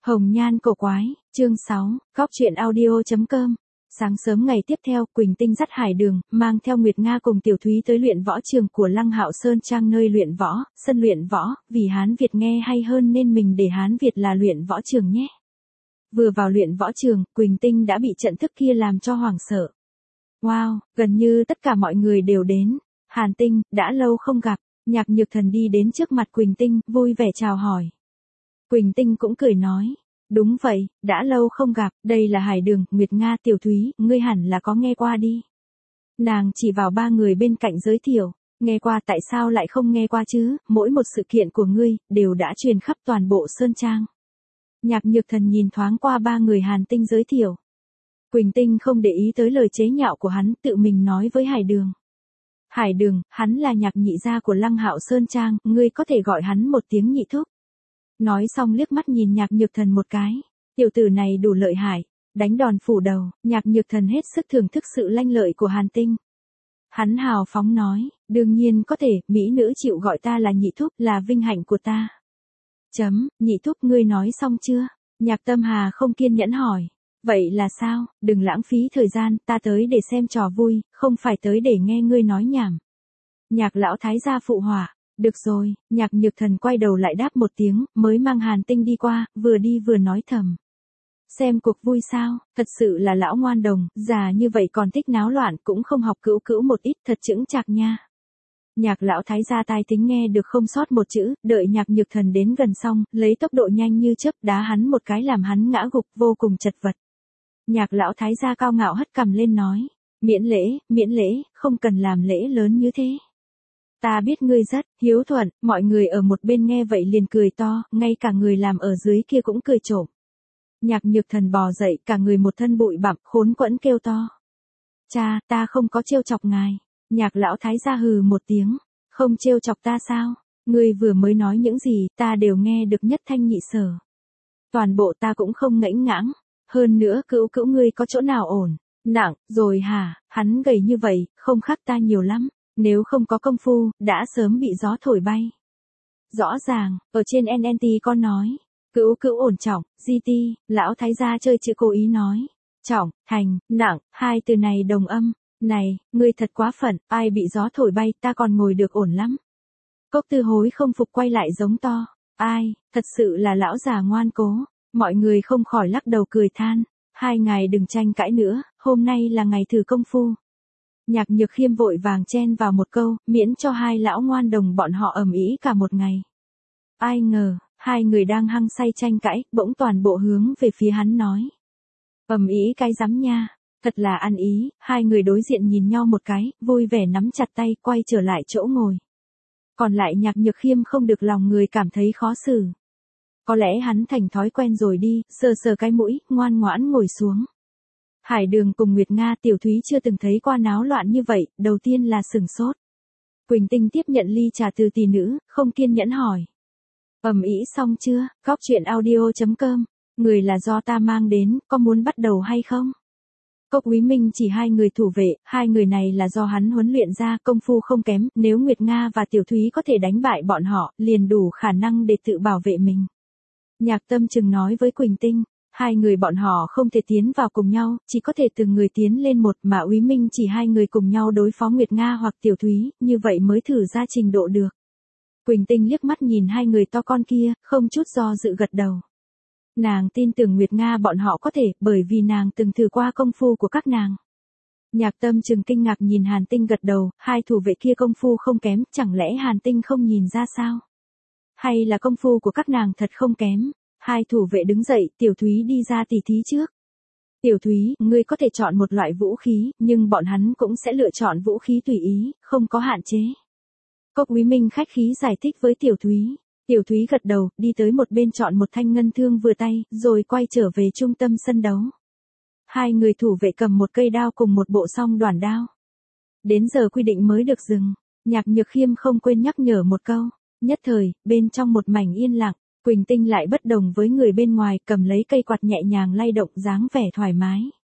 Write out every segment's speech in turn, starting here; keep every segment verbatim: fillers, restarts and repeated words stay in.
Hồng nhan cổ quái, chương sáu, góc truyện audio chấm com. Sáng sớm ngày tiếp theo, Quỳnh Tinh dắt Hải Đường, mang theo Nguyệt Nga cùng Tiểu Thúy tới luyện võ trường của Lăng Hạo Sơn Trang nơi luyện võ, sân luyện võ, vì Hán Việt nghe hay hơn nên mình để Hán Việt là luyện võ trường nhé. Vừa vào luyện võ trường, Quỳnh Tinh đã bị trận thức kia làm cho hoảng sợ. Wow, gần như tất cả mọi người đều đến. Hàn Tinh, đã lâu không gặp, Nhạc Nhược Thần đi đến trước mặt Quỳnh Tinh, vui vẻ chào hỏi. Quỳnh Tinh cũng cười nói. Đúng vậy, đã lâu không gặp, đây là Hải Đường, Nguyệt Nga, Tiểu Thúy, ngươi hẳn là có nghe qua đi. Nàng chỉ vào ba người bên cạnh giới thiệu, nghe qua tại sao lại không nghe qua chứ, mỗi một sự kiện của ngươi, đều đã truyền khắp toàn bộ Sơn Trang. Nhạc Nhược Thần nhìn thoáng qua ba người Hàn Tinh giới thiệu. Quỳnh Tinh không để ý tới lời chế nhạo của hắn, tự mình nói với Hải Đường. Hải Đường, hắn là nhạc nhị gia của Lăng Hạo Sơn Trang, ngươi có thể gọi hắn một tiếng nhị thúc. Nói xong liếc mắt nhìn Nhạc Nhược Thần một cái, tiểu tử này đủ lợi hại, đánh đòn phủ đầu, Nhạc Nhược Thần hết sức thưởng thức sự lanh lợi của Hàn Tinh. Hắn hào phóng nói, đương nhiên có thể, mỹ nữ chịu gọi ta là nhị thúc là vinh hạnh của ta. Chấm, nhị thúc ngươi nói xong chưa? Nhạc Tâm Hà không kiên nhẫn hỏi. Vậy là sao, đừng lãng phí thời gian, ta tới để xem trò vui, không phải tới để nghe ngươi nói nhảm. Nhạc lão thái gia phụ họa. Được rồi, Nhạc Nhược Thần quay đầu lại đáp một tiếng, mới mang Hàn Tinh đi qua, vừa đi vừa nói thầm. Xem cuộc vui sao, thật sự là lão ngoan đồng, già như vậy còn thích náo loạn, cũng không học cữu cữu một ít, thật chững chạc nha. Nhạc lão thái gia tai tính nghe được không sót một chữ, đợi Nhạc Nhược Thần đến gần xong, lấy tốc độ nhanh như chớp đá hắn một cái làm hắn ngã gục vô cùng chật vật. Nhạc lão thái gia cao ngạo hất cằm lên nói, miễn lễ, miễn lễ, không cần làm lễ lớn như thế. Ta biết ngươi rất hiếu thuận, mọi người ở một bên nghe vậy liền cười to, ngay cả người làm ở dưới kia cũng cười trộm. Nhạc Nhược Thần bò dậy, cả người một thân bụi bặm, khốn quẫn kêu to. Cha, ta không có trêu chọc ngài. Nhạc lão thái gia hừ một tiếng, không trêu chọc ta sao? Ngươi vừa mới nói những gì, ta đều nghe được nhất thanh nhị sở. Toàn bộ ta cũng không ngẫnh ngãng, hơn nữa cữu cữu ngươi có chỗ nào ổn, nặng, rồi hả, hắn gầy như vậy, không khác ta nhiều lắm. Nếu không có công phu, đã sớm bị gió thổi bay. Rõ ràng, ở trên en en tê có nói, cữu cữu ổn trọng, giê tê, lão thái gia chơi chữ cố ý nói. Trọng, thành, nặng, hai từ này đồng âm. Này, ngươi thật quá phận, ai bị gió thổi bay ta còn ngồi được ổn lắm. Cốc Tư Hối không phục quay lại giống to. Ai, thật sự là lão già ngoan cố. Mọi người không khỏi lắc đầu cười than. Hai ngài đừng tranh cãi nữa, hôm nay là ngày thử công phu. Nhạc Nhược Khiêm vội vàng chen vào một câu, miễn cho hai lão ngoan đồng bọn họ ầm ĩ cả một ngày. Ai ngờ, hai người đang hăng say tranh cãi, bỗng toàn bộ hướng về phía hắn nói. Ầm ĩ cái rắm nha, thật là ăn ý, hai người đối diện nhìn nhau một cái, vui vẻ nắm chặt tay, quay trở lại chỗ ngồi. Còn lại Nhạc Nhược Khiêm không được lòng người cảm thấy khó xử. Có lẽ hắn thành thói quen rồi đi, sờ sờ cái mũi, ngoan ngoãn ngồi xuống. Hải Đường cùng Nguyệt Nga, Tiểu Thúy chưa từng thấy qua náo loạn như vậy, đầu tiên là sừng sốt. Quỳnh Tinh tiếp nhận ly trà từ tỷ nữ, không kiên nhẫn hỏi. Ầm ĩ xong chưa, góc truyện audio chấm com, người là do ta mang đến, có muốn bắt đầu hay không? Cốc Úy Minh chỉ hai người thủ vệ, hai người này là do hắn huấn luyện ra, công phu không kém, nếu Nguyệt Nga và Tiểu Thúy có thể đánh bại bọn họ, liền đủ khả năng để tự bảo vệ mình. Nhạc Tâm Trừng nói với Quỳnh Tinh. Hai người bọn họ không thể tiến vào cùng nhau, chỉ có thể từng người tiến lên một mà Úy Minh chỉ hai người cùng nhau đối phó Nguyệt Nga hoặc Tiểu Thúy, như vậy mới thử ra trình độ được. Quỳnh Tinh liếc mắt nhìn hai người to con kia, không chút do dự gật đầu. Nàng tin tưởng Nguyệt Nga bọn họ có thể, bởi vì nàng từng thử qua công phu của các nàng. Nhạc Tâm Trừng kinh ngạc nhìn Hàn Tinh gật đầu, hai thủ vệ kia công phu không kém, chẳng lẽ Hàn Tinh không nhìn ra sao? Hay là công phu của các nàng thật không kém? Hai thủ vệ đứng dậy, Tiểu Thúy đi ra tỉ thí trước. Tiểu Thúy, ngươi có thể chọn một loại vũ khí, nhưng bọn hắn cũng sẽ lựa chọn vũ khí tùy ý, không có hạn chế. Cốc Úy Minh khách khí giải thích với Tiểu Thúy. Tiểu Thúy gật đầu, đi tới một bên chọn một thanh ngân thương vừa tay, rồi quay trở về trung tâm sân đấu. Hai người thủ vệ cầm một cây đao cùng một bộ song đoản đao. Đến giờ quy định mới được dừng, Nhạc Nhược Khiêm không quên nhắc nhở một câu. Nhất thời, bên trong một mảnh yên lặng. Quỳnh Tinh lại bất đồng với người bên ngoài, cầm lấy cây quạt nhẹ nhàng lay động dáng vẻ thoải mái.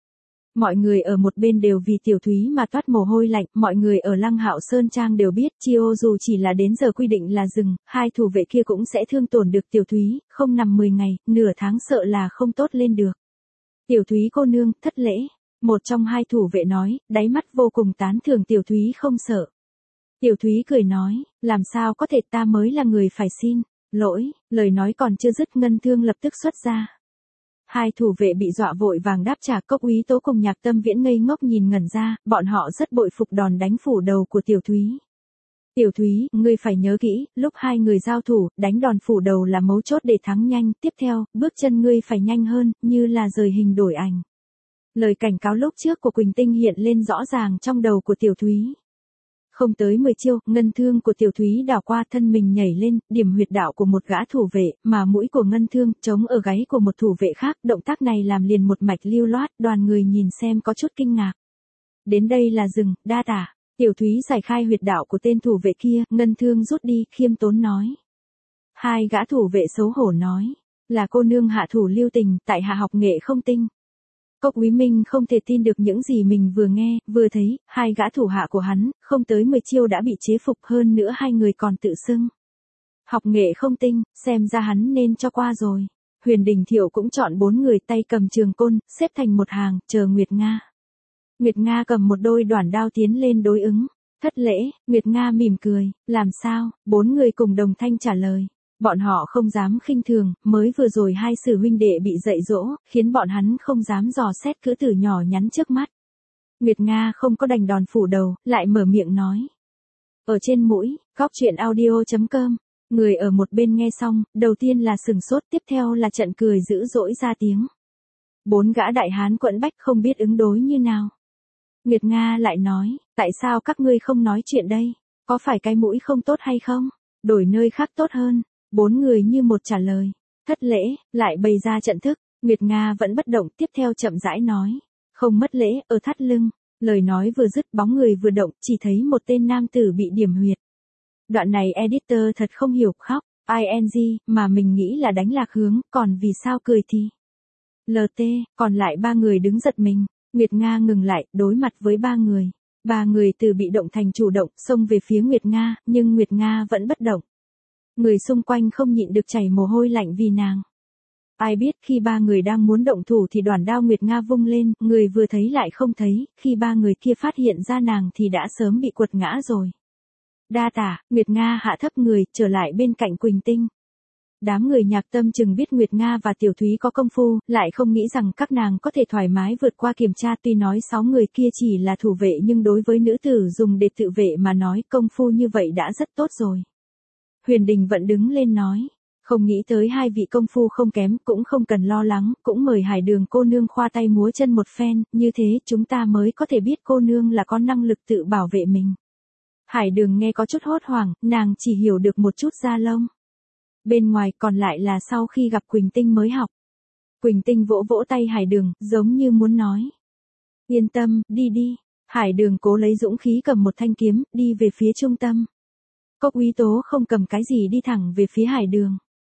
Mọi người ở một bên đều vì Tiểu Thúy mà toát mồ hôi lạnh, mọi người ở Lăng Hạo Sơn Trang đều biết, Chiêu dù chỉ là đến giờ quy định là dừng, hai thủ vệ kia cũng sẽ thương tổn được Tiểu Thúy, không nằm mười ngày, nửa tháng sợ là không tốt lên được. Tiểu Thúy cô nương, thất lễ. Một trong hai thủ vệ nói, đáy mắt vô cùng tán thưởng Tiểu Thúy không sợ. Tiểu Thúy cười nói, làm sao có thể, ta mới là người phải xin lỗi, lời nói còn chưa dứt Ngân Thương lập tức xuất ra. Hai thủ vệ bị dọa vội vàng đáp trả. Cốc Úy Tố cùng Nhạc Tâm Viễn ngây ngốc nhìn ngẩn ra, bọn họ rất bội phục đòn đánh phủ đầu của Tiểu Thúy. Tiểu Thúy, ngươi phải nhớ kỹ, lúc hai người giao thủ, đánh đòn phủ đầu là mấu chốt để thắng nhanh, tiếp theo, bước chân ngươi phải nhanh hơn, như là rời hình đổi ảnh. Lời cảnh cáo lúc trước của Quỳnh Tinh hiện lên rõ ràng trong đầu của Tiểu Thúy. Không tới mười chiêu, ngân thương của Tiểu Thúy đảo qua thân mình nhảy lên, điểm huyệt đạo của một gã thủ vệ, mà mũi của ngân thương chống ở gáy của một thủ vệ khác. Động tác này làm liền một mạch lưu loát, đoàn người nhìn xem có chút kinh ngạc. Đến đây là dừng, đa tả. Tiểu Thúy giải khai huyệt đạo của tên thủ vệ kia, ngân thương rút đi, khiêm tốn nói. Hai gã thủ vệ xấu hổ nói, là cô nương hạ thủ lưu tình, tại hạ học nghệ không tinh. Cốc Úy Minh không thể tin được những gì mình vừa nghe, vừa thấy, hai gã thủ hạ của hắn, không tới mười chiêu đã bị chế phục, hơn nữa hai người còn tự xưng học nghệ không tinh, xem ra hắn nên cho qua rồi. Huyền Đình Thiệu cũng chọn bốn người tay cầm trường côn, xếp thành một hàng, chờ Nguyệt Nga. Nguyệt Nga cầm một đôi đoản đao tiến lên đối ứng. Thất lễ, Nguyệt Nga mỉm cười, làm sao, bốn người cùng đồng thanh trả lời. Bọn họ không dám khinh thường, mới vừa rồi hai sư huynh đệ bị dạy dỗ, khiến bọn hắn không dám dò xét cữ tử nhỏ nhắn trước mắt. Nguyệt Nga không có đành đòn phủ đầu, lại mở miệng nói. Ở trên mũi, góc truyện audio chấm com, người ở một bên nghe xong, đầu tiên là sừng sốt, tiếp theo là trận cười dữ dỗi ra tiếng. Bốn gã đại hán quẫn bách không biết ứng đối như nào. Nguyệt Nga lại nói, tại sao các ngươi không nói chuyện đây, có phải cái mũi không tốt hay không, đổi nơi khác tốt hơn. Bốn người như một trả lời. Thất lễ, lại bày ra trận thức. Nguyệt Nga vẫn bất động, tiếp theo chậm rãi nói. Không mất lễ, ở thắt lưng. Lời nói vừa dứt, bóng người vừa động, chỉ thấy một tên nam tử bị điểm huyệt. Đoạn này editor thật không hiểu, khóc, ing, mà mình nghĩ là đánh lạc hướng, còn vì sao cười thì. lờ tê, còn lại ba người đứng giật mình. Nguyệt Nga ngừng lại, đối mặt với ba người. Ba người từ bị động thành chủ động, xông về phía Nguyệt Nga, nhưng Nguyệt Nga vẫn bất động. Người xung quanh không nhịn được chảy mồ hôi lạnh vì nàng. Ai biết khi ba người đang muốn động thủ thì đoản đao Nguyệt Nga vung lên, người vừa thấy lại không thấy, khi ba người kia phát hiện ra nàng thì đã sớm bị quật ngã rồi. Đa tả, Nguyệt Nga hạ thấp người, trở lại bên cạnh Quỳnh Tinh. Đám người Nhạc Tâm chừng biết Nguyệt Nga và Tiểu Thúy có công phu, lại không nghĩ rằng các nàng có thể thoải mái vượt qua kiểm tra. Tuy nói sáu người kia chỉ là thủ vệ nhưng đối với nữ tử dùng để tự vệ mà nói công phu như vậy đã rất tốt rồi. Huyền Đình vẫn đứng lên nói, không nghĩ tới hai vị công phu không kém, cũng không cần lo lắng, cũng mời Hải Đường cô nương khoa tay múa chân một phen, như thế chúng ta mới có thể biết cô nương là có năng lực tự bảo vệ mình. Hải Đường nghe có chút hốt hoảng, nàng chỉ hiểu được một chút da lông. Bên ngoài còn lại là sau khi gặp Quỳnh Tinh mới học. Quỳnh Tinh vỗ vỗ tay Hải Đường, giống như muốn nói. Yên tâm, đi đi. Hải Đường cố lấy dũng khí cầm một thanh kiếm, đi về phía trung tâm. Cốc Úy Tố không cầm cái gì đi thẳng về phía Hải Đường.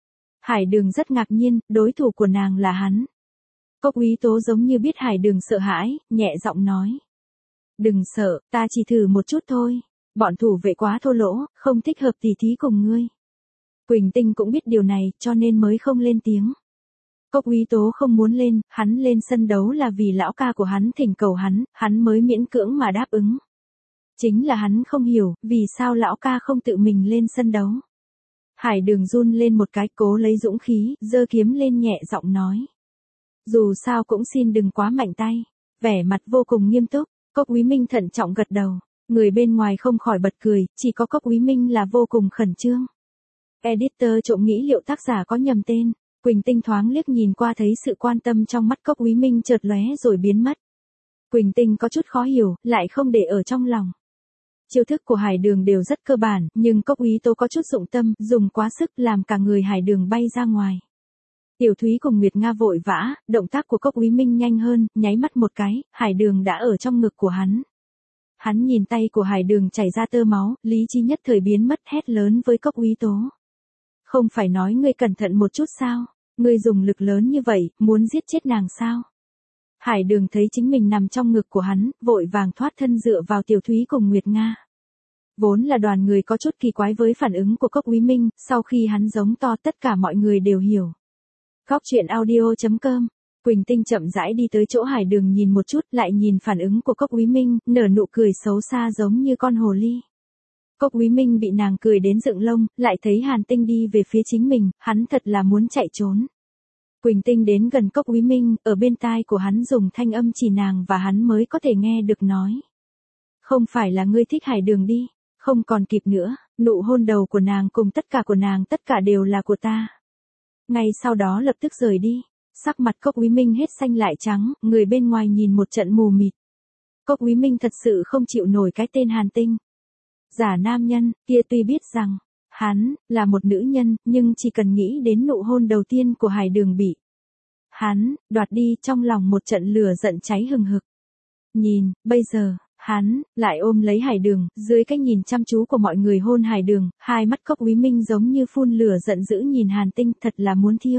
Hải Đường rất ngạc nhiên, đối thủ của nàng là hắn. Cốc Úy Tố giống như biết Hải Đường sợ hãi, nhẹ giọng nói. Đừng sợ, ta chỉ thử một chút thôi. Bọn thủ vệ quá thô lỗ, không thích hợp tỉ thí cùng ngươi. Quỳnh Tinh cũng biết điều này, cho nên mới không lên tiếng. Cốc Úy Tố không muốn lên, hắn lên sân đấu là vì lão ca của hắn thỉnh cầu hắn, hắn mới miễn cưỡng mà đáp ứng. Chính là hắn không hiểu, vì sao lão ca không tự mình lên sân đấu. Hải Đường run lên một cái, cố lấy dũng khí, giơ kiếm lên nhẹ giọng nói. Dù sao cũng xin đừng quá mạnh tay. Vẻ mặt vô cùng nghiêm túc, Cốc Úy Minh thận trọng gật đầu. Người bên ngoài không khỏi bật cười, chỉ có Cốc Úy Minh là vô cùng khẩn trương. Editor trộm nghĩ liệu tác giả có nhầm tên. Quỳnh Tinh thoáng liếc nhìn qua thấy sự quan tâm trong mắt Cốc Úy Minh chợt lóe rồi biến mất. Quỳnh Tinh có chút khó hiểu, lại không để ở trong lòng. Chiêu thức của Hải Đường đều rất cơ bản, nhưng Cốc Úy Tố có chút dụng tâm, dùng quá sức làm cả người Hải Đường bay ra ngoài. Tiểu Thúy cùng Nguyệt Nga vội vã, động tác của Cốc Úy Minh nhanh hơn, nháy mắt một cái, Hải Đường đã ở trong ngực của hắn. Hắn nhìn tay của Hải Đường chảy ra tơ máu, lý trí nhất thời biến mất, hét lớn với Cốc Úy Tố. Không phải nói ngươi cẩn thận một chút sao? Ngươi dùng lực lớn như vậy, muốn giết chết nàng sao? Hải Đường thấy chính mình nằm trong ngực của hắn, vội vàng thoát thân dựa vào Tiểu Thúy cùng Nguyệt Nga. Vốn là đoàn người có chút kỳ quái với phản ứng của Cốc Úy Minh, sau khi hắn giống to tất cả mọi người đều hiểu. Góc truyện audio chấm com. Quỳnh Tinh chậm rãi đi tới chỗ Hải Đường nhìn một chút, lại nhìn phản ứng của Cốc Úy Minh, nở nụ cười xấu xa giống như con hồ ly. Cốc Úy Minh bị nàng cười đến dựng lông, lại thấy Hàn Tinh đi về phía chính mình, hắn thật là muốn chạy trốn. Quỳnh Tinh đến gần Cốc Úy Minh, ở bên tai của hắn dùng thanh âm chỉ nàng và hắn mới có thể nghe được nói. Không phải là ngươi thích Hải Đường đi, không còn kịp nữa, nụ hôn đầu của nàng cùng tất cả của nàng tất cả đều là của ta. Ngay sau đó lập tức rời đi, sắc mặt Cốc Úy Minh hết xanh lại trắng, người bên ngoài nhìn một trận mù mịt. Cốc Úy Minh thật sự không chịu nổi cái tên Hàn Tinh. Giả nam nhân, kia tuy biết rằng, hắn, là một nữ nhân, nhưng chỉ cần nghĩ đến nụ hôn đầu tiên của Hải Đường bị hắn, đoạt đi trong lòng một trận lửa giận cháy hừng hực. Nhìn, bây giờ, hắn, lại ôm lấy Hải Đường, dưới cái nhìn chăm chú của mọi người hôn Hải Đường, hai mắt Cốc Úy Minh giống như phun lửa giận dữ nhìn Hàn Tinh thật là muốn thiêu.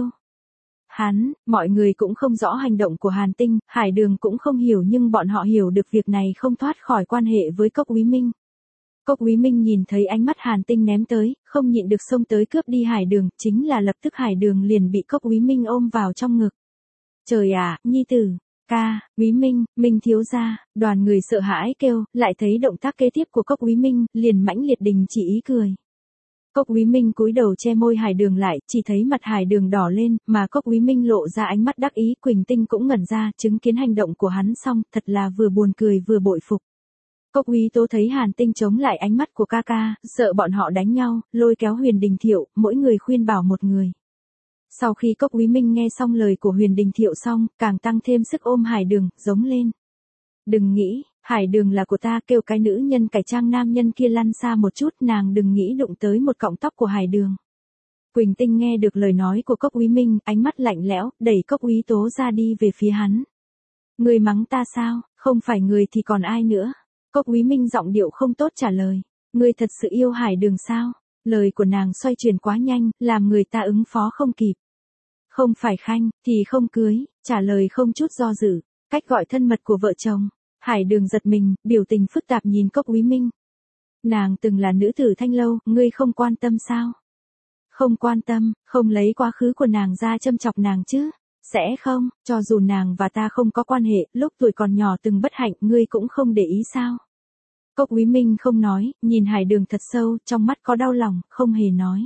Hắn, mọi người cũng không rõ hành động của Hàn Tinh, Hải Đường cũng không hiểu nhưng bọn họ hiểu được việc này không thoát khỏi quan hệ với Cốc Úy Minh. Cốc Úy Minh nhìn thấy ánh mắt Hàn Tinh ném tới, không nhịn được xông tới cướp đi Hải Đường, chính là lập tức Hải Đường liền bị Cốc Úy Minh ôm vào trong ngực. Trời ạ, nhi tử, ca, Úy Minh, Minh thiếu gia, đoàn người sợ hãi kêu, lại thấy động tác kế tiếp của Cốc Úy Minh, liền mãnh liệt đình chỉ ý cười. Cốc Úy Minh cúi đầu che môi Hải Đường lại, chỉ thấy mặt Hải Đường đỏ lên, mà Cốc Úy Minh lộ ra ánh mắt đắc ý, Quỳnh Tinh cũng ngẩn ra, chứng kiến hành động của hắn xong, thật là vừa buồn cười vừa bội phục. Cốc Úy Tố thấy Hàn Tinh chống lại ánh mắt của ca ca, sợ bọn họ đánh nhau, lôi kéo Huyền Đình Thiệu, mỗi người khuyên bảo một người. Sau khi Cốc Úy Minh nghe xong lời của Huyền Đình Thiệu xong, càng tăng thêm sức ôm Hải Đường, giống lên. Đừng nghĩ, Hải Đường là của ta, kêu cái nữ nhân cải trang nam nhân kia lăn xa một chút, nàng đừng nghĩ đụng tới một cọng tóc của Hải Đường. Quỳnh Tinh nghe được lời nói của Cốc Úy Minh, ánh mắt lạnh lẽo, đẩy Cốc Úy Tố ra đi về phía hắn. Người mắng ta sao, không phải người thì còn ai nữa? Cốc Úy Minh giọng điệu không tốt trả lời. Ngươi thật sự yêu Hải Đường sao? Lời của nàng xoay chuyển quá nhanh, làm người ta ứng phó không kịp. Không phải khanh, thì không cưới, trả lời không chút do dự. Cách gọi thân mật của vợ chồng. Hải Đường giật mình, biểu tình phức tạp nhìn Cốc Úy Minh. Nàng từng là nữ tử thanh lâu, ngươi không quan tâm sao? Không quan tâm, không lấy quá khứ của nàng ra châm chọc nàng chứ? Sẽ không, cho dù nàng và ta không có quan hệ, lúc tuổi còn nhỏ từng bất hạnh, ngươi cũng không để ý sao? Cốc Úy Minh không nói, nhìn Hải Đường thật sâu, trong mắt có đau lòng, không hề nói.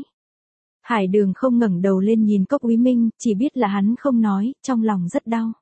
Hải Đường không ngẩng đầu lên nhìn Cốc Úy Minh, chỉ biết là hắn không nói, trong lòng rất đau.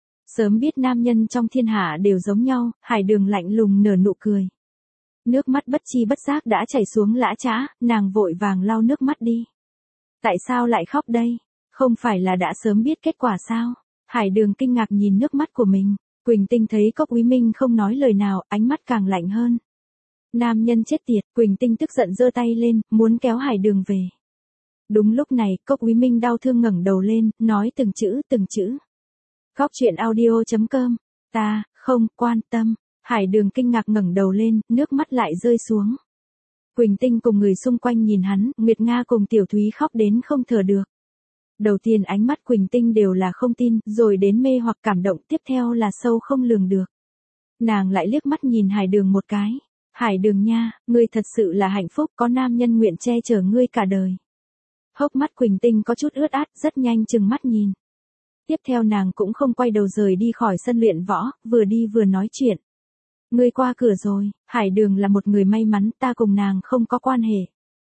Sớm biết nam nhân trong thiên hạ đều giống nhau, Hải Đường lạnh lùng nở nụ cười. Nước mắt bất chi bất giác đã chảy xuống lã chã, nàng vội vàng lau nước mắt đi. Tại sao lại khóc đây? Không phải là đã sớm biết kết quả sao? Hải Đường kinh ngạc nhìn nước mắt của mình. Quỳnh Tinh thấy Cốc Úy Minh không nói lời nào, ánh mắt càng lạnh hơn. Nam nhân chết tiệt, Quỳnh Tinh tức giận giơ tay lên, muốn kéo Hải Đường về. Đúng lúc này, Cốc Úy Minh đau thương ngẩng đầu lên, nói từng chữ từng chữ. Góc truyện audio chấm com. Ta, không, quan tâm. Hải Đường kinh ngạc ngẩng đầu lên, nước mắt lại rơi xuống. Quỳnh Tinh cùng người xung quanh nhìn hắn, Nguyệt Nga cùng Tiểu Thúy khóc đến không thở được. Đầu tiên ánh mắt Quỳnh Tinh đều là không tin, rồi đến mê hoặc cảm động, tiếp theo là sâu không lường được. Nàng lại liếc mắt nhìn Hải Đường một cái. Hải Đường nha, ngươi thật sự là hạnh phúc, có nam nhân nguyện che chở ngươi cả đời. Hốc mắt Quỳnh Tinh có chút ướt át, rất nhanh chừng mắt nhìn. Tiếp theo nàng cũng không quay đầu rời đi khỏi sân luyện võ, vừa đi vừa nói chuyện. Ngươi qua cửa rồi, Hải Đường là một người may mắn, ta cùng nàng không có quan hệ.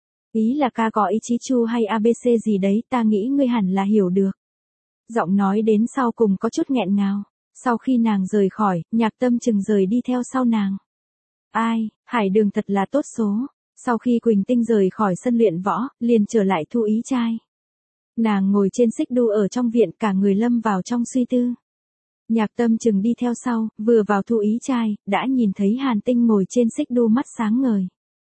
Ý là ca có ý chí chu hay a bê xê gì đấy, ta nghĩ ngươi hẳn là hiểu được. Giọng nói đến sau cùng có chút nghẹn ngào. Sau khi nàng rời khỏi, Nhạc Tâm Trừng rời đi theo sau nàng. Ai, Hải Đường thật là tốt số. Sau khi Quỳnh Tinh rời khỏi sân luyện võ, liền trở lại Thu Ý trai. Nàng ngồi trên xích đu ở trong viện, cả người lâm vào trong suy tư. Nhạc Tâm Trừng đi theo sau, vừa vào Thu Ý trai, đã nhìn thấy Hàn Tinh ngồi trên xích đu mắt sáng ngời.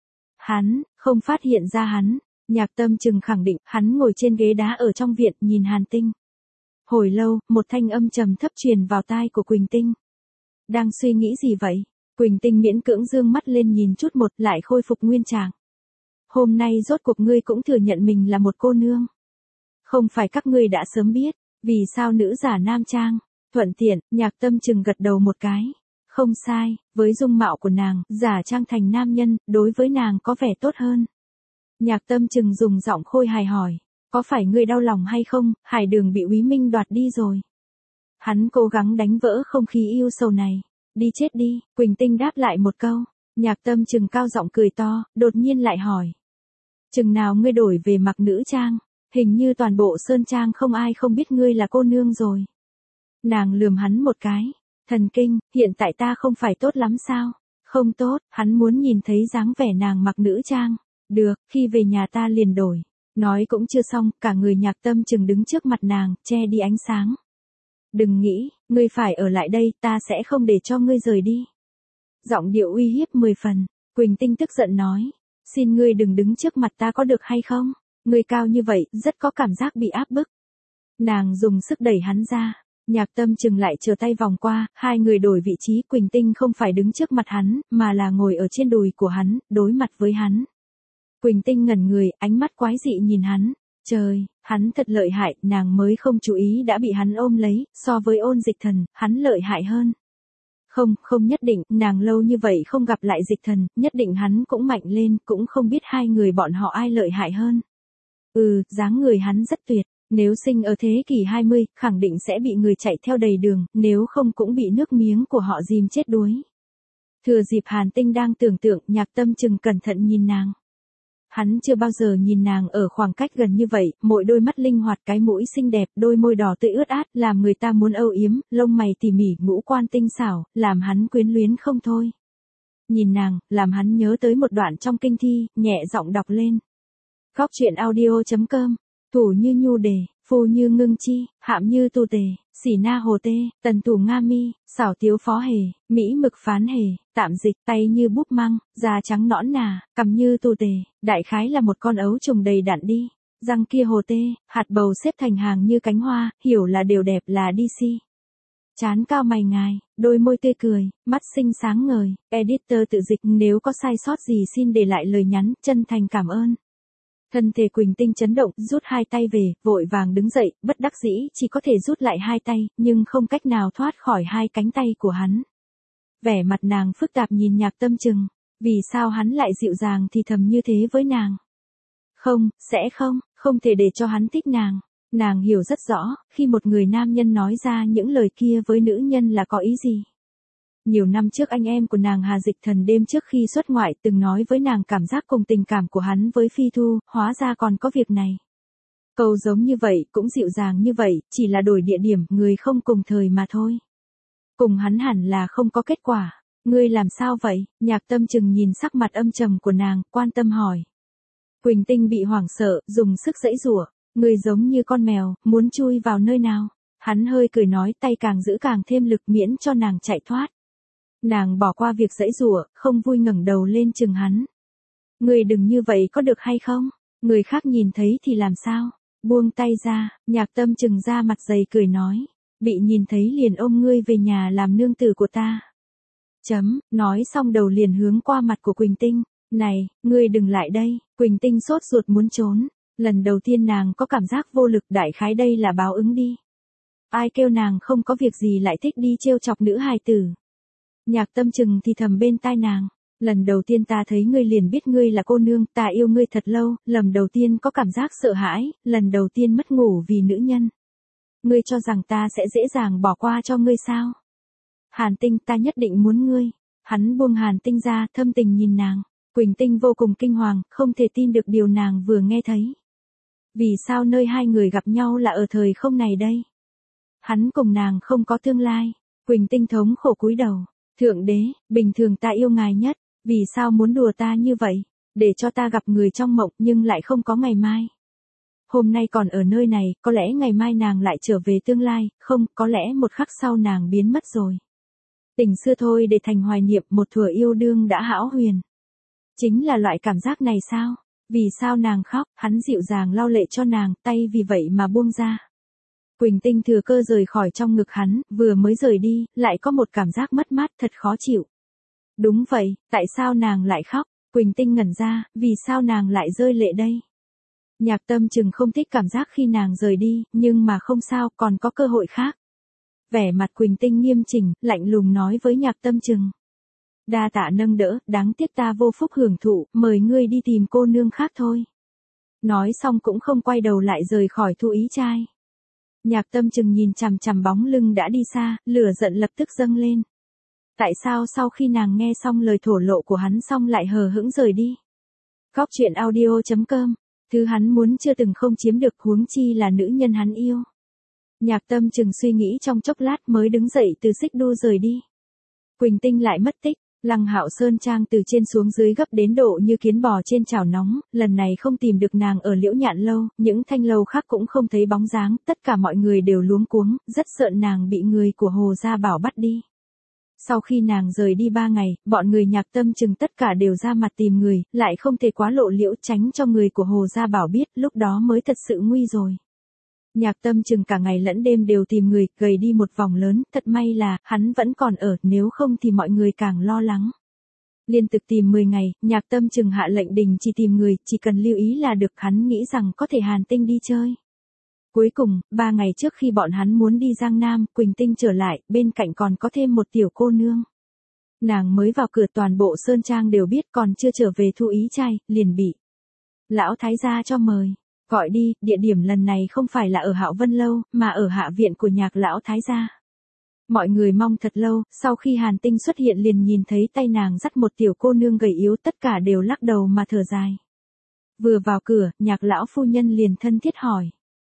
Hắn, không phát hiện ra hắn. Nhạc Tâm Trừng khẳng định, hắn ngồi trên ghế đá ở trong viện, nhìn Hàn Tinh. Hồi lâu, một thanh âm trầm thấp truyền vào tai của Quỳnh Tinh. Đang suy nghĩ gì vậy? Quỳnh Tinh miễn cưỡng dương mắt lên nhìn chút một, lại khôi phục nguyên trạng. Hôm nay rốt cuộc ngươi cũng thừa nhận mình là một cô nương. Không phải các ngươi đã sớm biết, vì sao nữ giả nam trang? Thuận tiện, Nhạc Tâm Trừng gật đầu một cái. Không sai, với dung mạo của nàng, giả trang thành nam nhân, đối với nàng có vẻ tốt hơn. Nhạc Tâm Trừng dùng giọng khôi hài hỏi, có phải ngươi đau lòng hay không, Hải Đường bị Úy Minh đoạt đi rồi. Hắn cố gắng đánh vỡ không khí yêu sầu này. Đi chết đi, Quỳnh Tinh đáp lại một câu. Nhạc Tâm Trừng cao giọng cười to, đột nhiên lại hỏi. Chừng nào ngươi đổi về mặc nữ trang, hình như toàn bộ Sơn Trang không ai không biết ngươi là cô nương rồi. Nàng lườm hắn một cái. Thần kinh, hiện tại ta không phải tốt lắm sao? Không tốt, hắn muốn nhìn thấy dáng vẻ nàng mặc nữ trang. Được, khi về nhà ta liền đổi. Nói cũng chưa xong, cả người Nhạc Tâm Trừng đứng trước mặt nàng, che đi ánh sáng. Đừng nghĩ, ngươi phải ở lại đây, ta sẽ không để cho ngươi rời đi. Giọng điệu uy hiếp mười phần, Quỳnh Tinh tức giận nói. Xin ngươi đừng đứng trước mặt ta có được hay không? Ngươi cao như vậy, rất có cảm giác bị áp bức. Nàng dùng sức đẩy hắn ra. Nhạc Tâm Trừng lại trở tay vòng qua, hai người đổi vị trí, Quỳnh Tinh không phải đứng trước mặt hắn, mà là ngồi ở trên đùi của hắn, đối mặt với hắn. Quỳnh Tinh ngẩn người, ánh mắt quái dị nhìn hắn. Trời, hắn thật lợi hại, nàng mới không chú ý đã bị hắn ôm lấy, so với Ôn Dịch Thần, hắn lợi hại hơn. Không, không nhất định, nàng lâu như vậy không gặp lại Dịch Thần, nhất định hắn cũng mạnh lên, cũng không biết hai người bọn họ ai lợi hại hơn. Ừ, dáng người hắn rất tuyệt, nếu sinh ở thế kỷ hai mươi, khẳng định sẽ bị người chạy theo đầy đường, nếu không cũng bị nước miếng của họ dìm chết đuối. Thừa dịp Hàn Tinh đang tưởng tượng, Nhạc Tâm Trừng cẩn thận nhìn nàng. Hắn chưa bao giờ nhìn nàng ở khoảng cách gần như vậy, mỗi đôi mắt linh hoạt, cái mũi xinh đẹp, đôi môi đỏ tươi ướt át, làm người ta muốn âu yếm, lông mày tỉ mỉ, ngũ quan tinh xảo, làm hắn quyến luyến không thôi. Nhìn nàng, làm hắn nhớ tới một đoạn trong kinh thi, nhẹ giọng đọc lên. Góc truyện audio chấm com, thủ như nhu đề, phu như ngưng chi, hạm như tu tề, xỉ na hồ tê, tần thủ nga mi, xảo tiếu phó hề, mỹ mực phán hề, tạm dịch, tay như búp măng, da trắng nõn nà, cằm như tu tề, đại khái là một con ấu trùng đầy đặn đi, răng kia hồ tê, hạt bầu xếp thành hàng như cánh hoa, hiểu là đều đẹp là đi si. Chán cao mày ngài, đôi môi tươi cười, mắt xinh sáng ngời, editor tự dịch, nếu có sai sót gì xin để lại lời nhắn, chân thành cảm ơn. Thân thể Quỳnh Tinh chấn động, rút hai tay về, vội vàng đứng dậy, bất đắc dĩ, chỉ có thể rút lại hai tay, nhưng không cách nào thoát khỏi hai cánh tay của hắn. Vẻ mặt nàng phức tạp nhìn Nhạc Tâm Trừng, vì sao hắn lại dịu dàng thì thầm như thế với nàng? Không, sẽ không, không thể để cho hắn thích nàng. Nàng hiểu rất rõ, khi một người nam nhân nói ra những lời kia với nữ nhân là có ý gì. Nhiều năm trước anh em của nàng Hà Dịch Thần đêm trước khi xuất ngoại từng nói với nàng cảm giác cùng tình cảm của hắn với Phi Thu, hóa ra còn có việc này. Câu giống như vậy, cũng dịu dàng như vậy, chỉ là đổi địa điểm, người không cùng thời mà thôi. Cùng hắn hẳn là không có kết quả. Ngươi làm sao vậy? Nhạc Tâm Trừng nhìn sắc mặt âm trầm của nàng, quan tâm hỏi. Quỳnh Tinh bị hoảng sợ, dùng sức giãy giụa. Ngươi giống như con mèo, muốn chui vào nơi nào? Hắn hơi cười nói, tay càng giữ càng thêm lực miễn cho nàng chạy thoát. Nàng bỏ qua việc giãy giụa, không vui ngẩng đầu lên chừng hắn. Ngươi đừng như vậy có được hay không? Người khác nhìn thấy thì làm sao? Buông tay ra, Nhạc Tâm Trừng ra mặt dày cười nói. Bị nhìn thấy liền ôm ngươi về nhà làm nương tử của ta. Chấm, nói xong đầu liền hướng qua mặt của Quỳnh Tinh. Này, ngươi đừng lại đây. Quỳnh Tinh sốt ruột muốn trốn. Lần đầu tiên nàng có cảm giác vô lực, đại khái đây là báo ứng đi. Ai kêu nàng không có việc gì lại thích đi trêu chọc nữ hài tử. Nhạc Tâm Trừng thì thầm bên tai nàng. Lần đầu tiên ta thấy ngươi liền biết ngươi là cô nương, ta yêu ngươi thật lâu, lần đầu tiên có cảm giác sợ hãi, lần đầu tiên mất ngủ vì nữ nhân. Ngươi cho rằng ta sẽ dễ dàng bỏ qua cho ngươi sao? Hàn Tinh, ta nhất định muốn ngươi. Hắn buông Hàn Tinh ra, thâm tình nhìn nàng. Quỳnh Tinh vô cùng kinh hoàng, không thể tin được điều nàng vừa nghe thấy. Vì sao nơi hai người gặp nhau là ở thời không này đây? Hắn cùng nàng không có tương lai. Quỳnh Tinh thống khổ cúi đầu. Thượng đế, bình thường ta yêu ngài nhất, vì sao muốn đùa ta như vậy? Để cho ta gặp người trong mộng nhưng lại không có ngày mai. Hôm nay còn ở nơi này, có lẽ ngày mai nàng lại trở về tương lai, không, có lẽ một khắc sau nàng biến mất rồi. Tình xưa thôi để thành hoài niệm, một thuở yêu đương đã hão huyền. Chính là loại cảm giác này sao? Vì sao nàng khóc? Hắn dịu dàng lau lệ cho nàng, tay vì vậy mà buông ra. Quỳnh Tinh thừa cơ rời khỏi trong ngực hắn, vừa mới rời đi, lại có một cảm giác mất mát thật khó chịu. Đúng vậy, tại sao nàng lại khóc? Quỳnh Tinh ngẩn ra, vì sao nàng lại rơi lệ đây? Nhạc Tâm Trừng không thích cảm giác khi nàng rời đi, nhưng mà không sao, còn có cơ hội khác. Vẻ mặt Quỳnh Tinh nghiêm chỉnh, lạnh lùng nói với Nhạc Tâm Trừng. Đa tạ nâng đỡ, đáng tiếc ta vô phúc hưởng thụ, mời ngươi đi tìm cô nương khác thôi. Nói xong cũng không quay đầu lại rời khỏi Thu Ý trai. Nhạc Tâm Trừng nhìn chằm chằm bóng lưng đã đi xa, lửa giận lập tức dâng lên. Tại sao sau khi nàng nghe xong lời thổ lộ của hắn xong lại hờ hững rời đi? Góc truyện audio chấm com, thứ hắn muốn chưa từng không chiếm được, huống chi là nữ nhân hắn yêu. Nhạc Tâm Trừng suy nghĩ trong chốc lát mới đứng dậy từ xích đu rời đi. Quỳnh Tinh lại mất tích. Lăng Hạo Sơn Trang từ trên xuống dưới gấp đến độ như kiến bò trên chảo nóng, lần này không tìm được nàng ở Liễu Nhạn lâu, những thanh lâu khác cũng không thấy bóng dáng, tất cả mọi người đều luống cuống, rất sợ nàng bị người của Hồ Gia Bảo bắt đi. Sau khi nàng rời đi ba ngày, bọn người Nhạc Tâm Trừng tất cả đều ra mặt tìm người, lại không thể quá lộ liễu tránh cho người của Hồ Gia Bảo biết, lúc đó mới thật sự nguy rồi. Nhạc Tâm Trừng cả ngày lẫn đêm đều tìm người, gầy đi một vòng lớn, thật may là, hắn vẫn còn ở, nếu không thì mọi người càng lo lắng. Liên tục tìm mười ngày, Nhạc Tâm Trừng hạ lệnh đình chỉ tìm người, chỉ cần lưu ý là được, hắn nghĩ rằng có thể Hàn Tinh đi chơi. Cuối cùng, ba ngày trước khi bọn hắn muốn đi Giang Nam, Quỳnh Tinh trở lại, bên cạnh còn có thêm một tiểu cô nương. Nàng mới vào cửa toàn bộ Sơn Trang đều biết, còn chưa trở về Thu Ý trai, liền bị lão thái gia cho mời. Gọi đi, địa điểm lần này không phải là ở Hạo Vân Lâu, mà ở hạ viện của Nhạc lão thái gia. Mọi người mong thật lâu, sau khi Hàn Tinh xuất hiện liền nhìn thấy tay nàng dắt một tiểu cô nương gầy yếu, tất cả đều lắc đầu mà thở dài. Vừa vào cửa, Nhạc lão phu nhân liền thân thiết hỏi.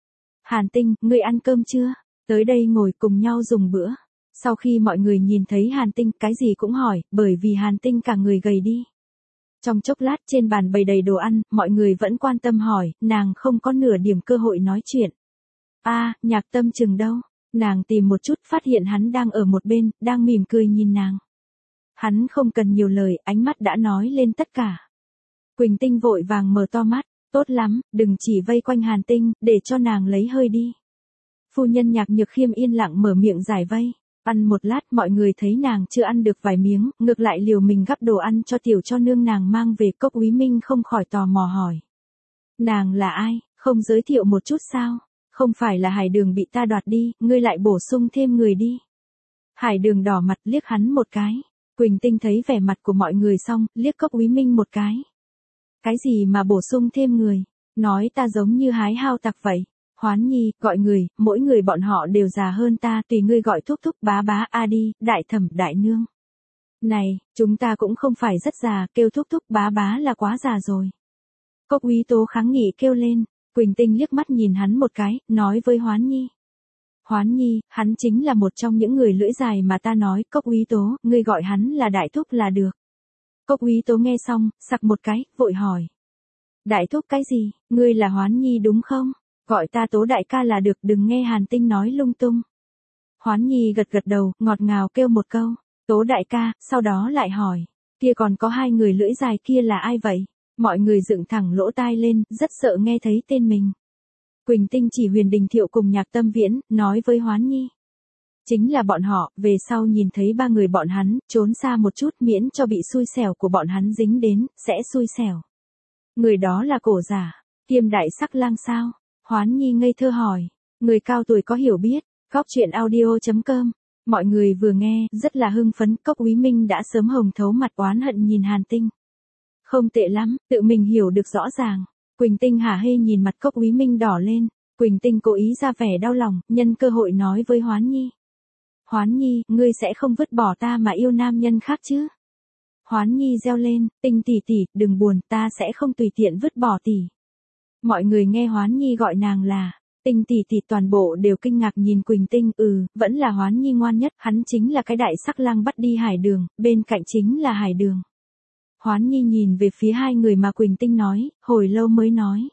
Hàn Tinh, ngươi ăn cơm chưa? Tới đây ngồi cùng nhau dùng bữa. Sau khi mọi người nhìn thấy Hàn Tinh, cái gì cũng hỏi, bởi vì Hàn Tinh cả người gầy đi. Trong chốc lát trên bàn bày đầy đồ ăn, mọi người vẫn quan tâm hỏi, nàng không có nửa điểm cơ hội nói chuyện. A, à, Nhạc Tâm Trừng đâu? Nàng tìm một chút phát hiện hắn đang ở một bên, đang mỉm cười nhìn nàng. Hắn không cần nhiều lời, ánh mắt đã nói lên tất cả. Quỳnh Tinh vội vàng mở to mắt, tốt lắm, đừng chỉ vây quanh Hàn Tinh, để cho nàng lấy hơi đi. Phu nhân Nhạc Nhược Khiêm yên lặng mở miệng giải vây. Ăn một lát mọi người thấy nàng chưa ăn được vài miếng, ngược lại liều mình gắp đồ ăn cho tiểu cho nương nàng mang về. Cốc Úy Minh không khỏi tò mò hỏi. Nàng là ai, không giới thiệu một chút sao? Không phải là Hải Đường bị ta đoạt đi, ngươi lại bổ sung thêm người đi. Hải Đường đỏ mặt liếc hắn một cái. Quỳnh Tinh thấy vẻ mặt của mọi người xong, liếc Cốc Úy Minh một cái. Cái gì mà bổ sung thêm người? Nói ta giống như hái hao tặc vậy. Hoán Nhi, gọi người, mỗi người bọn họ đều già hơn ta, tùy ngươi gọi thúc thúc bá bá a đi, đại thẩm đại nương. Này, chúng ta cũng không phải rất già, kêu thúc thúc bá bá là quá già rồi. Cốc Úy Tố kháng nghị kêu lên, Quỳnh Tinh liếc mắt nhìn hắn một cái, nói với Hoán Nhi. Hoán Nhi, hắn chính là một trong những người lưỡi dài mà ta nói, Cốc Úy Tố, ngươi gọi hắn là đại thúc là được. Cốc Úy Tố nghe xong, sặc một cái, vội hỏi. Đại thúc cái gì, ngươi là Hoán Nhi đúng không? Gọi ta Tố đại ca là được, đừng nghe Hàn Tinh nói lung tung. Hoán Nhi gật gật đầu, ngọt ngào kêu một câu, Tố đại ca, sau đó lại hỏi, kia còn có hai người lưỡi dài kia là ai vậy? Mọi người dựng thẳng lỗ tai lên, rất sợ nghe thấy tên mình. Quỳnh Tinh chỉ Huyền Đình Thiệu cùng Nhạc Tâm Viễn, nói với Hoán Nhi. Chính là bọn họ, về sau nhìn thấy ba người bọn hắn, trốn xa một chút miễn cho bị xui xẻo của bọn hắn dính đến, sẽ xui xẻo. Người đó là Cổ Giả, Kiêm Đại Sắc Lang sao? Hoán Nhi ngây thơ hỏi, người cao tuổi có hiểu biết, góc truyện audio chấm com. Mọi người vừa nghe, rất là hưng phấn, Cốc Úy Minh đã sớm hồng thấu mặt oán hận nhìn Hàn Tinh. Không tệ lắm, tự mình hiểu được rõ ràng. Quỳnh Tinh hả hê nhìn mặt Cốc Úy Minh đỏ lên, Quỳnh Tinh cố ý ra vẻ đau lòng, nhân cơ hội nói với Hoán Nhi. Hoán Nhi, ngươi sẽ không vứt bỏ ta mà yêu nam nhân khác chứ? Hoán Nhi reo lên, Tinh tỷ tỷ, đừng buồn, ta sẽ không tùy tiện vứt bỏ tỷ. Mọi người nghe Hoán Nhi gọi nàng là Tinh tỷ tỷ toàn bộ đều kinh ngạc nhìn Quỳnh Tinh, ừ, vẫn là Hoán Nhi ngoan nhất, hắn chính là cái đại sắc lang bắt đi Hải Đường, bên cạnh chính là Hải Đường. Hoán Nhi nhìn về phía hai người mà Quỳnh Tinh nói, hồi lâu mới nói.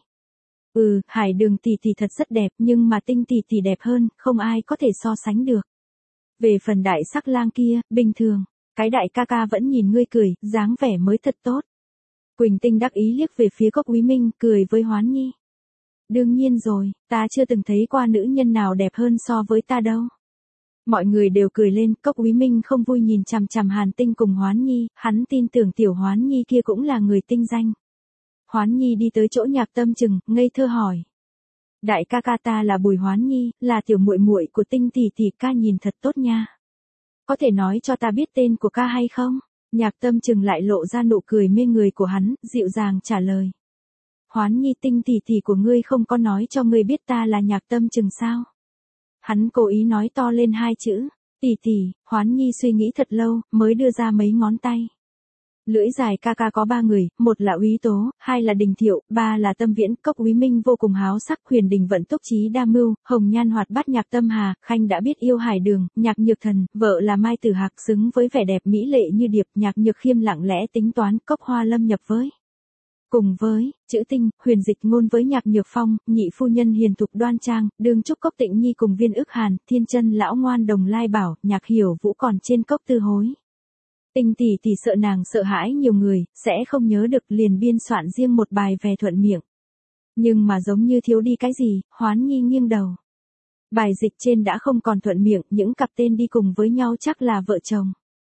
Ừ, Hải Đường tỷ tỷ thật rất đẹp, nhưng mà Tinh tỷ tỷ đẹp hơn, không ai có thể so sánh được. Về phần đại sắc lang kia, bình thường, cái đại ca ca vẫn nhìn ngươi cười, dáng vẻ mới thật tốt. Quỳnh Tinh đắc ý liếc về phía Cốc Úy Minh, cười với Hoán Nhi. Đương nhiên rồi, ta chưa từng thấy qua nữ nhân nào đẹp hơn so với ta đâu. Mọi người đều cười lên, Cốc Úy Minh không vui nhìn chằm chằm Hàn Tinh cùng Hoán Nhi, hắn tin tưởng tiểu Hoán Nhi kia cũng là người tinh danh. Hoán Nhi đi tới chỗ Nhạc Tâm Trừng, ngây thơ hỏi. Đại ca ca ta là Bùi Hoán Nhi, là tiểu muội muội của Tinh tỷ tỷ, ca nhìn thật tốt nha. Có thể nói cho ta biết tên của ca hay không? Nhạc Tâm Trừng lại lộ ra nụ cười mê người của hắn, dịu dàng trả lời. Hoán Nhi, Tinh tỷ tỷ của ngươi không có nói cho ngươi biết ta là Nhạc Tâm Trừng sao? Hắn cố ý nói to lên hai chữ, tỷ tỷ. Hoán Nhi suy nghĩ thật lâu, mới đưa ra mấy ngón tay. Lưỡi dài ca ca có ba người, một là Úy Tố, hai là Đình Thiệu, ba là Tâm Viễn. Cốc Úy Minh vô cùng háo sắc, Huyền Đình Vận túc trí đa mưu, Hồng Nhan hoạt bát Nhạc Tâm Hà, Khanh đã biết yêu Hải Đường, Nhạc Nhược Thần, vợ là Mai Tử Hạc xứng với vẻ đẹp mỹ lệ như điệp, Nhạc Nhược Khiêm lặng lẽ tính toán, Cốc Hoa Lâm nhập với. Cùng với, Chữ Tinh, Huyền Dịch Ngôn với Nhạc Nhược Phong, nhị phu nhân hiền thục đoan trang, đương trúc Cốc Tịnh Nhi cùng Viên Ức Hàn, Thiên Chân lão ngoan Đồng Lai Bảo, Nhạc Hiểu Vũ còn trên Cốc Tư Hối. Tinh tỷ tỷ sợ nàng sợ hãi nhiều người, sẽ không nhớ được, liền biên soạn riêng một bài về thuận miệng. Nhưng mà giống như thiếu đi cái gì, Hoán Nhi nghiêng đầu. Bài dịch trên đã không còn thuận miệng, những cặp tên đi cùng với nhau chắc là vợ chồng.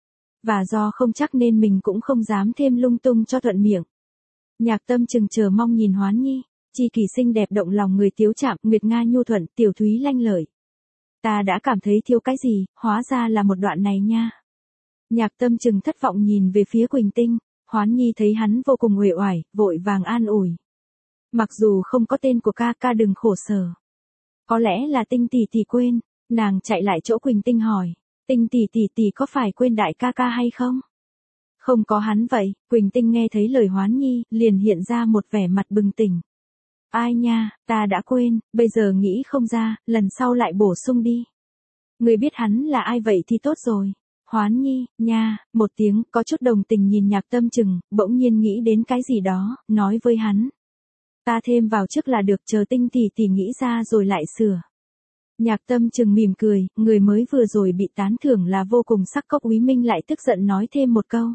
Và do không chắc nên mình cũng không dám thêm lung tung cho thuận miệng. Nhạc Tâm Trừng chờ mong nhìn Hoán Nhi, chi kỳ xinh đẹp động lòng người, tiếu chạm, nguyệt nga nhu thuận, tiểu thúy lanh lợi. Ta đã cảm thấy thiếu cái gì, hóa ra là một đoạn này nha. Nhạc Tâm Trừng thất vọng nhìn về phía Quỳnh Tinh, Hoán Nhi thấy hắn vô cùng uể oải, vội vàng an ủi. Mặc dù không có tên của ca, ca đừng khổ sở. Có lẽ là Tinh tỷ tỷ quên, nàng chạy lại chỗ Quỳnh Tinh hỏi, Tinh tỷ tỷ tỷ có phải quên đại ca ca hay không? Không có hắn vậy. Quỳnh Tinh nghe thấy lời Hoán Nhi, liền hiện ra một vẻ mặt bừng tỉnh. Ai nha, ta đã quên, bây giờ nghĩ không ra, lần sau lại bổ sung đi. Người biết hắn là ai vậy thì tốt rồi. Hoán Nhi, nha, một tiếng, có chút đồng tình nhìn Nhạc Tâm Trừng, bỗng nhiên nghĩ đến cái gì đó, nói với hắn. Ta thêm vào trước là được, chờ Tinh tỷ tỷ nghĩ ra rồi lại sửa. Nhạc Tâm Trừng mỉm cười, người mới vừa rồi bị tán thưởng là vô cùng sắc, Cốc Úy Minh lại tức giận nói thêm một câu.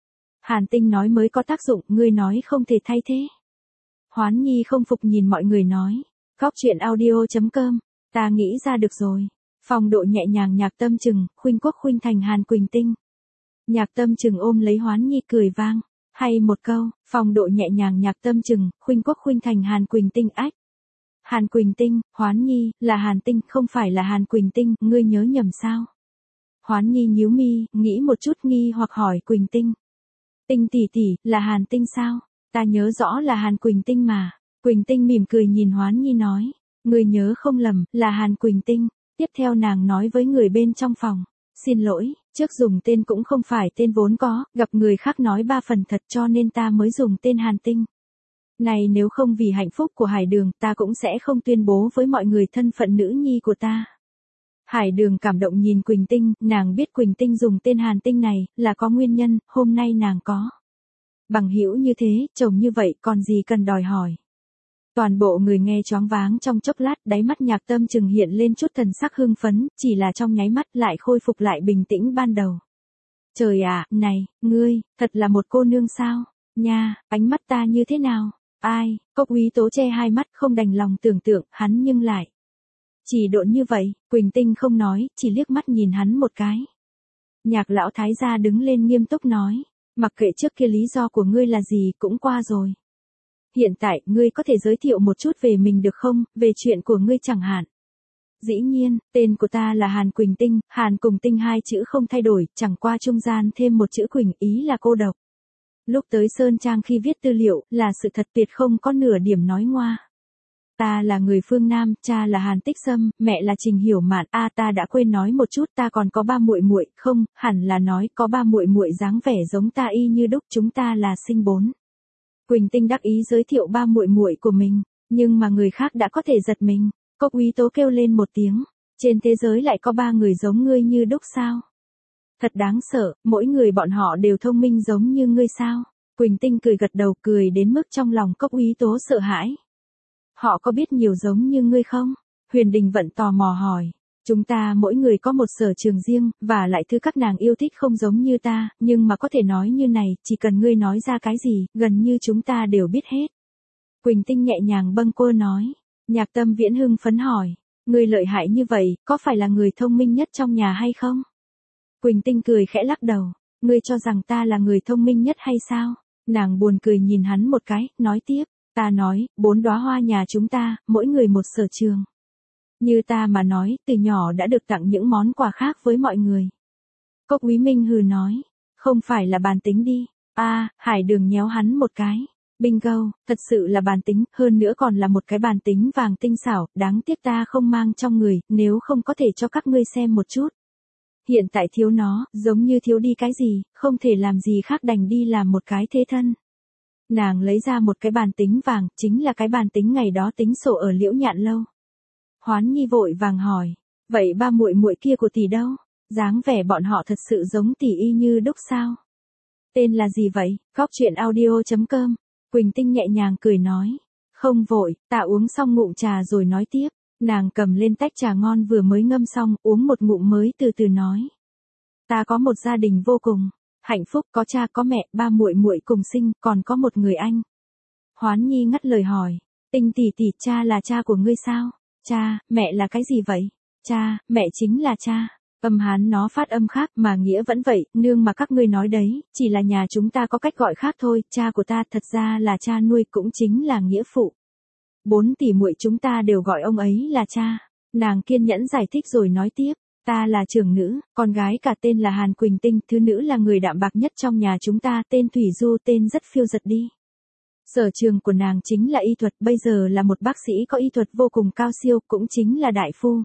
Hàn Tinh nói mới có tác dụng, ngươi nói không thể thay thế. Hoán Nhi không phục nhìn mọi người nói. Góc truyện audio chấm com, ta nghĩ ra được rồi. Phong độ nhẹ nhàng Nhạc Tâm Trừng, khuynh quốc khuynh thành Hàn Quỳnh Tinh. Nhạc Tâm Trừng ôm lấy Hoán Nhi cười vang. Hay một câu, phong độ nhẹ nhàng Nhạc Tâm Trừng, khuynh quốc khuynh thành Hàn Quỳnh Tinh ách. Hàn Quỳnh Tinh, Hoán Nhi, là Hàn Tinh, không phải là Hàn Quỳnh Tinh, ngươi nhớ nhầm sao? Hoán Nhi nhíu mi, nghĩ một chút nghi hoặc hỏi Quỳnh Tinh. Tinh tỷ tỷ, là Hàn Tinh sao? Ta nhớ rõ là Hàn Quỳnh Tinh mà. Quỳnh Tinh mỉm cười nhìn Hoán Nhi nói. Ngươi nhớ không lầm, là Hàn Quỳnh Tinh. Tiếp theo nàng nói với người bên trong phòng. Xin lỗi, trước dùng tên cũng không phải tên vốn có, gặp người khác nói ba phần thật cho nên ta mới dùng tên Hàn Tinh. Này nếu không vì hạnh phúc của Hải Đường, ta cũng sẽ không tuyên bố với mọi người thân phận nữ nhi của ta. Hải Đường cảm động nhìn Quỳnh Tinh, nàng biết Quỳnh Tinh dùng tên Hàn Tinh này, là có nguyên nhân, hôm nay nàng có. Bằng hữu như thế, chồng như vậy, còn gì cần đòi hỏi. Toàn bộ người nghe choáng váng trong chốc lát, đáy mắt Nhạc Tâm Trừng hiện lên chút thần sắc hưng phấn, chỉ là trong nháy mắt lại khôi phục lại bình tĩnh ban đầu. Trời ạ, này, ngươi, thật là một cô nương sao? Nha, ánh mắt ta như thế nào? Ai? Cốc Úy Tố che hai mắt không đành lòng tưởng tượng, hắn nhưng lại. Chỉ độn như vậy, Quỳnh Tinh không nói, chỉ liếc mắt nhìn hắn một cái. Nhạc lão thái gia đứng lên nghiêm túc nói, mặc kệ trước kia lý do của ngươi là gì cũng qua rồi. Hiện tại, ngươi có thể giới thiệu một chút về mình được không, về chuyện của ngươi chẳng hạn. Dĩ nhiên, tên của ta là Hàn Quỳnh Tinh, Hàn cùng Tinh hai chữ không thay đổi, chẳng qua trung gian thêm một chữ Quỳnh, ý là cô độc. Lúc tới Sơn Trang khi viết tư liệu, là sự thật tuyệt không có nửa điểm nói ngoa. Ta là người phương Nam, cha là Hàn Tích Sâm, mẹ là Trình Hiểu Mạn. A à, ta đã quên nói một chút, ta còn có ba muội muội, không, hẳn là nói có ba muội muội dáng vẻ giống ta y như đúc, chúng ta là sinh bốn. Quỳnh Tinh đắc ý giới thiệu ba muội muội của mình, nhưng mà người khác đã có thể giật mình. Cốc Úy Tố kêu lên một tiếng, trên thế giới lại có ba người giống ngươi như đúc sao? Thật đáng sợ, mỗi người bọn họ đều thông minh giống như ngươi sao? Quỳnh Tinh cười gật đầu, cười đến mức trong lòng Cốc Úy Tố sợ hãi. Họ có biết nhiều giống như ngươi không? Huyền Đình Vận tò mò hỏi. Chúng ta mỗi người có một sở trường riêng, và lại thứ các nàng yêu thích không giống như ta, nhưng mà có thể nói như này, chỉ cần ngươi nói ra cái gì, gần như chúng ta đều biết hết. Quỳnh Tinh nhẹ nhàng bâng quơ nói. Nhạc Tâm Viễn hưng phấn hỏi. Ngươi lợi hại như vậy, có phải là người thông minh nhất trong nhà hay không? Quỳnh Tinh cười khẽ lắc đầu. Ngươi cho rằng ta là người thông minh nhất hay sao? Nàng buồn cười nhìn hắn một cái, nói tiếp. Ta nói, bốn đóa hoa nhà chúng ta, mỗi người một sở trường. Như ta mà nói, từ nhỏ đã được tặng những món quà khác với mọi người. Cốc Úy Minh hừ nói, không phải là bàn tính đi. A, à, Hải Đường nhéo hắn một cái. Bingo, thật sự là bàn tính, hơn nữa còn là một cái bàn tính vàng tinh xảo, đáng tiếc ta không mang trong người, nếu không có thể cho các ngươi xem một chút. Hiện tại thiếu nó, giống như thiếu đi cái gì, không thể làm gì khác đành đi làm một cái thế thân. Nàng lấy ra một cái bàn tính vàng, chính là cái bàn tính ngày đó tính sổ ở Liễu Nhạn lâu. Hoán Nhi vội vàng hỏi, vậy ba muội muội kia của tỷ đâu? Dáng vẻ bọn họ thật sự giống tỷ y như đúc sao? Tên là gì vậy? Góc chuyện audio chấm com. Quỳnh Tinh nhẹ nhàng cười nói, không vội, ta uống xong ngụm trà rồi nói tiếp. Nàng cầm lên tách trà ngon vừa mới ngâm xong, uống một ngụm mới từ từ nói. Ta có một gia đình vô cùng hạnh phúc, có cha có mẹ, ba muội muội cùng sinh, còn có một người anh. Hoán Nhi ngắt lời hỏi, Tinh tỷ tỷ, cha là cha của ngươi sao? Cha, mẹ là cái gì vậy? Cha, mẹ chính là cha. Âm Hán nó phát âm khác mà nghĩa vẫn vậy, nương mà các ngươi nói đấy, chỉ là nhà chúng ta có cách gọi khác thôi, cha của ta thật ra là cha nuôi cũng chính là nghĩa phụ. Bốn tỷ muội chúng ta đều gọi ông ấy là cha. Nàng kiên nhẫn giải thích rồi nói tiếp, ta là trưởng nữ, con gái cả tên là Hàn Quỳnh Tinh, thứ nữ là người đạm bạc nhất trong nhà chúng ta, tên Thủy Du, tên rất phiêu giật đi. Sở trường của nàng chính là y thuật, bây giờ là một bác sĩ có y thuật vô cùng cao siêu, cũng chính là đại phu.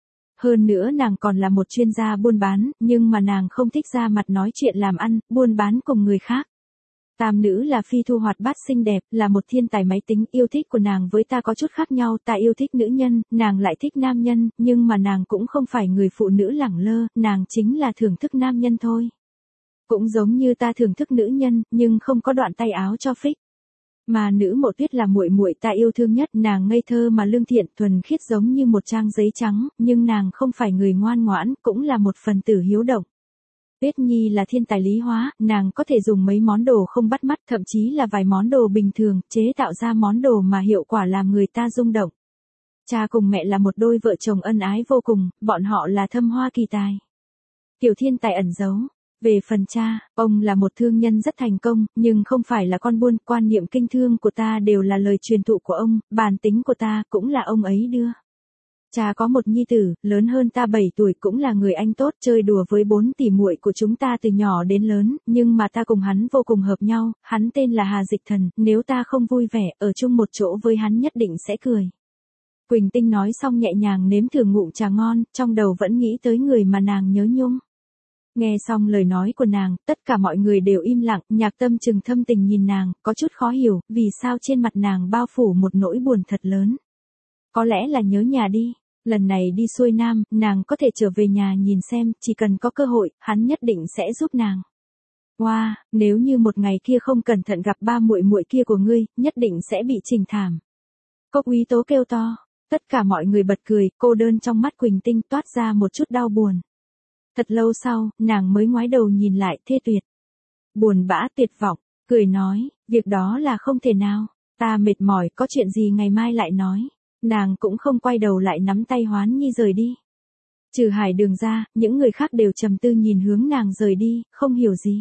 Hơn nữa nàng còn là một chuyên gia buôn bán, nhưng mà nàng không thích ra mặt nói chuyện làm ăn, buôn bán cùng người khác. Tam nữ là Phi Thu hoạt bát xinh đẹp, là một thiên tài máy tính, yêu thích của nàng với ta có chút khác nhau, ta yêu thích nữ nhân, nàng lại thích nam nhân, nhưng mà nàng cũng không phải người phụ nữ lẳng lơ, nàng chính là thưởng thức nam nhân thôi. Cũng giống như ta thưởng thức nữ nhân, nhưng không có đoạn tay áo cho phích. Mà nữ Mộ Tuyết là muội muội ta yêu thương nhất, nàng ngây thơ mà lương thiện, thuần khiết giống như một trang giấy trắng, nhưng nàng không phải người ngoan ngoãn, cũng là một phần tử hiếu động. Tuyết Nhi là thiên tài lý hóa, nàng có thể dùng mấy món đồ không bắt mắt, thậm chí là vài món đồ bình thường, chế tạo ra món đồ mà hiệu quả làm người ta rung động. Cha cùng mẹ là một đôi vợ chồng ân ái vô cùng, bọn họ là thâm hoa kỳ tài. Tiểu thiên tài ẩn giấu. Về phần cha, ông là một thương nhân rất thành công, nhưng không phải là con buôn, quan niệm kinh thương của ta đều là lời truyền thụ của ông, bản tính của ta cũng là ông ấy đưa. Cha có một nhi tử, lớn hơn ta bảy tuổi, cũng là người anh tốt, chơi đùa với bốn tỷ muội của chúng ta từ nhỏ đến lớn, nhưng mà ta cùng hắn vô cùng hợp nhau, hắn tên là Hà Dịch Thần, nếu ta không vui vẻ, ở chung một chỗ với hắn nhất định sẽ cười. Quỳnh Tinh nói xong nhẹ nhàng nếm thử ngụm trà ngon, trong đầu vẫn nghĩ tới người mà nàng nhớ nhung. Nghe xong lời nói của nàng, tất cả mọi người đều im lặng, Nhạc Tâm Trừng thâm tình nhìn nàng, có chút khó hiểu, vì sao trên mặt nàng bao phủ một nỗi buồn thật lớn. Có lẽ là nhớ nhà đi, lần này đi xuôi nam, nàng có thể trở về nhà nhìn xem, chỉ cần có cơ hội, hắn nhất định sẽ giúp nàng. Wow, nếu như một ngày kia không cẩn thận gặp ba muội muội kia của ngươi, nhất định sẽ bị trình thảm. Cốc Úy Tố kêu to, tất cả mọi người bật cười, cô đơn trong mắt Quỳnh Tinh toát ra một chút đau buồn. Thật lâu sau, nàng mới ngoái đầu nhìn lại, thê tuyệt. Buồn bã tuyệt vọng, cười nói, việc đó là không thể nào, ta mệt mỏi, có chuyện gì ngày mai lại nói. Nàng cũng không quay đầu lại nắm tay Hoán Nhi rời đi. Trừ Hải Đường ra, những người khác đều trầm tư nhìn hướng nàng rời đi, không hiểu gì.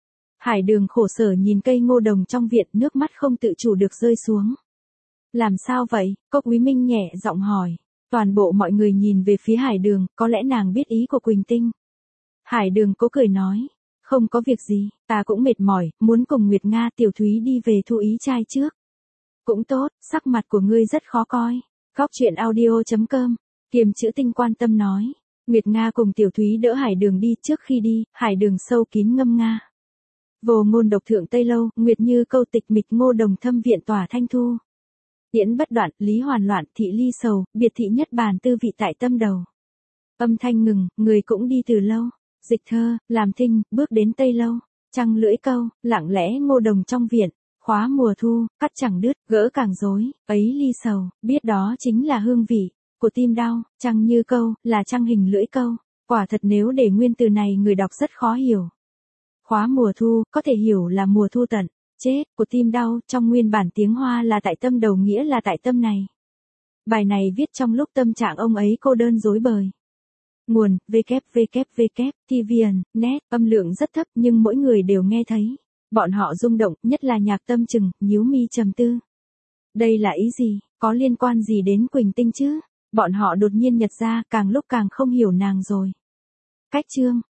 Hải Đường khổ sở nhìn cây ngô đồng trong viện, nước mắt không tự chủ được rơi xuống. Làm sao vậy? Cốc Úy Minh nhẹ giọng hỏi. Toàn bộ mọi người nhìn về phía Hải Đường, có lẽ nàng biết ý của Quỳnh Tinh. Hải Đường cố cười nói, không có việc gì, ta cũng mệt mỏi, muốn cùng Nguyệt Nga Tiểu Thúy đi về thu ý trai trước. Cũng tốt, sắc mặt của ngươi rất khó coi. Góc chuyện audio chấm com, Kiềm Chữ Tinh quan tâm nói. Nguyệt Nga cùng Tiểu Thúy đỡ Hải Đường đi, trước khi đi, Hải Đường sâu kín ngâm nga. Vô ngôn độc thượng Tây Lâu, Nguyệt như câu tịch mịch ngô đồng thâm viện tỏa thanh thu. Tiễn bất đoạn, lý hoàn loạn, thị ly sầu, biệt thị nhất bàn tư vị tại tâm đầu. Âm thanh ngừng, người cũng đi từ lâu. Dịch thơ, làm thinh, bước đến Tây Lâu. Trăng lưỡi câu, lặng lẽ ngô đồng trong viện. Khóa mùa thu, cắt chẳng đứt, gỡ càng rối, ấy ly sầu, biết đó chính là hương vị của tim đau. Trăng như câu, là trăng hình lưỡi câu. Quả thật nếu để nguyên từ này người đọc rất khó hiểu. Khóa mùa thu, có thể hiểu là mùa thu tận. Chết, của tim đau, trong nguyên bản tiếng Hoa là tại tâm đầu, nghĩa là tại tâm này. Bài này viết trong lúc tâm trạng ông ấy cô đơn rối bời. Nguồn, www, tvn, net, âm lượng rất thấp nhưng mỗi người đều nghe thấy. Bọn họ rung động, nhất là Nhạc Tâm Trừng, nhíu mi trầm tư. Đây là ý gì, có liên quan gì đến Quỳnh Tinh chứ? Bọn họ đột nhiên nhật ra, càng lúc càng không hiểu nàng rồi. Cách chương